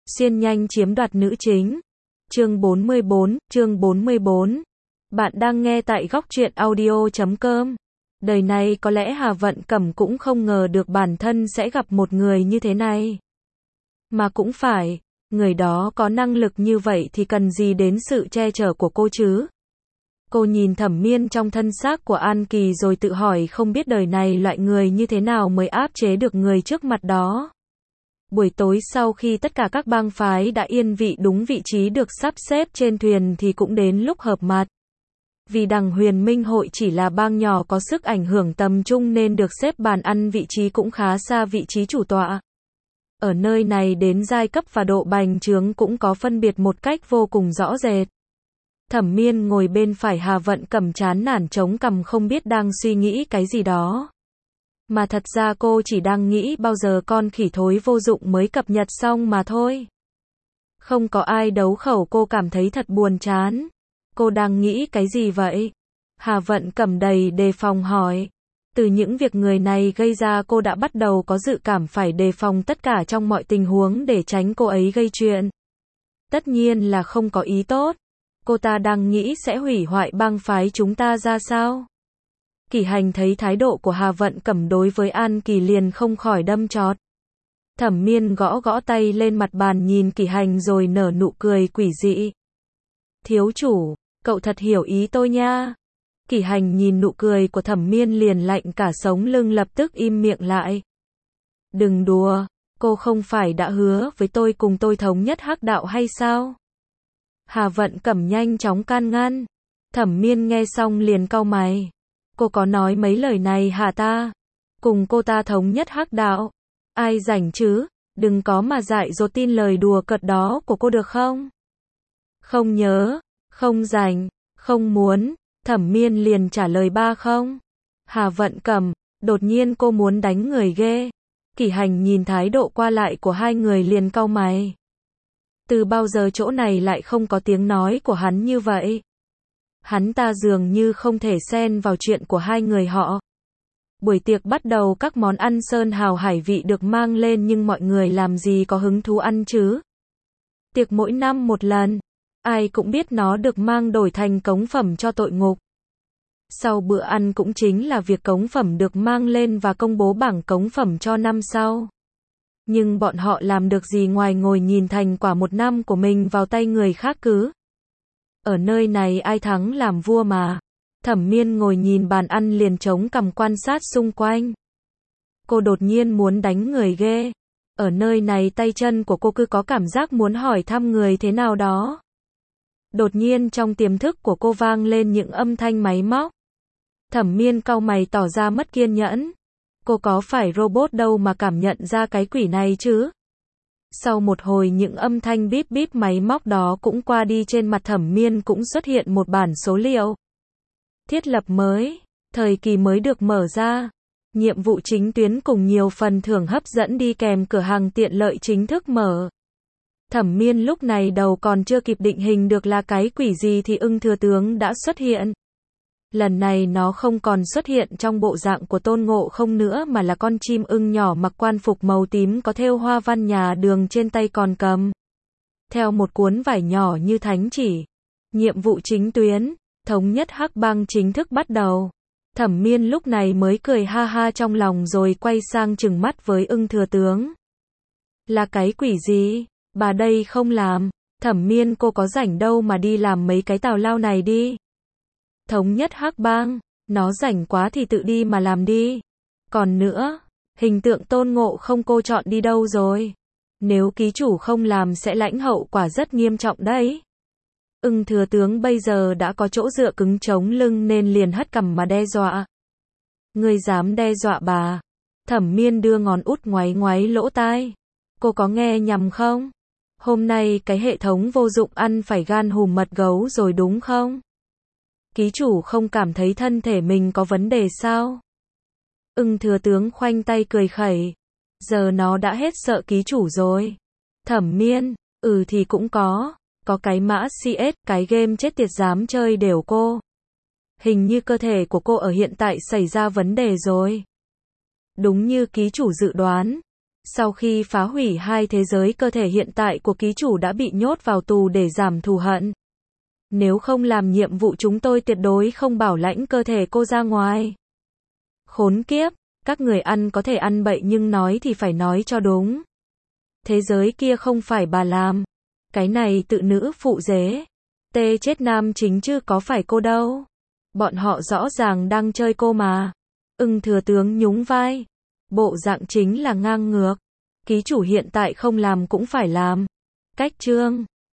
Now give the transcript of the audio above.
Xuyên nhanh chiếm đoạt nữ chính. Chương 44. Bạn đang nghe tại góc truyện audio.com. Đời này có lẽ Hà Vận Cẩm cũng không ngờ được bản thân sẽ gặp một người như thế này. Mà cũng phải, người đó có năng lực như vậy thì cần gì đến sự che chở của cô chứ? Cô nhìn Thẩm Miên trong thân xác của An Kỳ rồi tự hỏi không biết đời này loại người như thế nào mới áp chế được người trước mặt đó. Buổi tối sau khi tất cả các bang phái đã yên vị đúng vị trí được sắp xếp trên thuyền thì cũng đến lúc hợp mặt. Vì Đằng Huyền Minh hội chỉ là bang nhỏ có sức ảnh hưởng tầm trung nên được xếp bàn ăn vị trí cũng khá xa vị trí chủ tọa. Ở nơi này đến giai cấp và độ bành trướng cũng có phân biệt một cách vô cùng rõ rệt. Thẩm Miên ngồi bên phải Hà Vận Cẩm chán nản chống cằm không biết đang suy nghĩ cái gì đó. Mà thật ra cô chỉ đang nghĩ bao giờ con khỉ thối vô dụng mới cập nhật xong mà thôi. Không có ai đấu khẩu cô cảm thấy thật buồn chán. Cô đang nghĩ cái gì vậy? Hà Vận Cẩm đầy đề phòng hỏi. Từ những việc người này gây ra cô đã bắt đầu có dự cảm phải đề phòng tất cả trong mọi tình huống để tránh cô ấy gây chuyện. Tất nhiên là không có ý tốt. Cô ta đang nghĩ sẽ hủy hoại bang phái chúng ta ra sao? Kỷ Hành thấy thái độ của Hà Vận Cẩm đối với An Kỳ liền không khỏi đâm chọt. Thẩm Miên gõ gõ tay lên mặt bàn nhìn Kỷ Hành rồi nở nụ cười quỷ dị. Thiếu chủ, cậu thật hiểu ý tôi nha. Kỷ Hành nhìn nụ cười của Thẩm Miên liền lạnh cả sống lưng lập tức im miệng lại. Đừng đùa, cô không phải đã hứa với tôi cùng tôi thống nhất hắc đạo hay sao? Hà Vận Cẩm nhanh chóng can ngăn. Thẩm Miên nghe xong liền cau mày. Cô có nói mấy lời này hả ta? Cùng cô ta thống nhất hắc đạo. Ai rảnh chứ? Đừng có mà dại dột tin lời đùa cợt đó của cô được không? Không nhớ, không rảnh, không muốn. Thẩm Miên liền trả lời ba không. Hà Vận Cẩm, đột nhiên cô muốn đánh người ghê. Kỷ Hành nhìn thái độ qua lại của hai người liền cau mày. Từ bao giờ chỗ này lại không có tiếng nói của hắn như vậy? Hắn ta dường như không thể xen vào chuyện của hai người họ. Buổi tiệc bắt đầu các món ăn sơn hào hải vị được mang lên nhưng mọi người làm gì có hứng thú ăn chứ? Tiệc mỗi năm một lần, ai cũng biết nó được mang đổi thành cống phẩm cho tội ngục. Sau bữa ăn cũng chính là việc cống phẩm được mang lên và công bố bảng cống phẩm cho năm sau. Nhưng bọn họ làm được gì ngoài ngồi nhìn thành quả một năm của mình vào tay người khác cứ? Ở nơi này ai thắng làm vua mà. Thẩm Miên ngồi nhìn bàn ăn liền chống cằm quan sát xung quanh. Cô đột nhiên muốn đánh người ghê. Ở nơi này tay chân của cô cứ có cảm giác muốn hỏi thăm người thế nào đó. Đột nhiên trong tiềm thức của cô vang lên những âm thanh máy móc. Thẩm Miên cau mày tỏ ra mất kiên nhẫn. Cô có phải robot đâu mà cảm nhận ra cái quỷ này chứ? Sau một hồi những âm thanh bíp bíp máy móc đó cũng qua đi, trên mặt Thẩm Miên cũng xuất hiện một bản số liệu. Thiết lập mới, thời kỳ mới được mở ra. Nhiệm vụ chính tuyến cùng nhiều phần thưởng hấp dẫn đi kèm, cửa hàng tiện lợi chính thức mở. Thẩm Miên lúc này đầu còn chưa kịp định hình được là cái quỷ gì thì Ưng Thừa Tướng đã xuất hiện. Lần này nó không còn xuất hiện trong bộ dạng của Tôn Ngộ Không nữa mà là con chim ưng nhỏ mặc quan phục màu tím có thêu hoa văn nhà đường, trên tay còn cầm theo một cuốn vải nhỏ như thánh chỉ. Nhiệm vụ chính tuyến, thống nhất hắc bang chính thức bắt đầu. Thẩm Miên lúc này mới cười ha ha trong lòng rồi quay sang trừng mắt với Ưng Thừa Tướng. Là cái quỷ gì? Bà đây không làm. Thẩm Miên cô có rảnh đâu mà đi làm mấy cái tào lao này đi. Thống nhất hắc bang, nó rảnh quá thì tự đi mà làm đi. Còn nữa, hình tượng Tôn Ngộ Không cô chọn đi đâu rồi? Nếu ký chủ không làm sẽ lãnh hậu quả rất nghiêm trọng đấy. Ưng Thừa Tướng bây giờ đã có chỗ dựa cứng chống lưng nên liền hất cằm mà đe dọa. Ngươi dám đe dọa bà? Thẩm Miên đưa ngón út ngoáy ngoáy lỗ tai. Cô có nghe nhầm không? Hôm nay cái hệ thống vô dụng ăn phải gan hùm mật gấu rồi đúng không? Ký chủ không cảm thấy thân thể mình có vấn đề sao? Ưng Thừa Tướng khoanh tay cười khẩy. Giờ nó đã hết sợ ký chủ rồi. Thẩm Miên, thì cũng có cái mã CS, cái game chết tiệt dám chơi đều cô. Hình như cơ thể của cô ở hiện tại xảy ra vấn đề rồi. Đúng như ký chủ dự đoán, Sau khi phá hủy hai thế giới, cơ thể hiện tại của ký chủ đã bị nhốt vào tù để giảm thù hận. Nếu không làm nhiệm vụ chúng tôi tuyệt đối không bảo lãnh cơ thể cô ra ngoài. Khốn kiếp, các người ăn có thể ăn bậy nhưng nói thì phải nói cho đúng. Thế giới kia không phải bà làm. Cái này tự nữ phụ dế. Tê chết nam chính chứ có phải cô đâu. Bọn họ rõ ràng đang chơi cô mà. Thừa tướng nhún vai. Bộ dạng chính là ngang ngược. Ký chủ hiện tại không làm cũng phải làm. Cách chương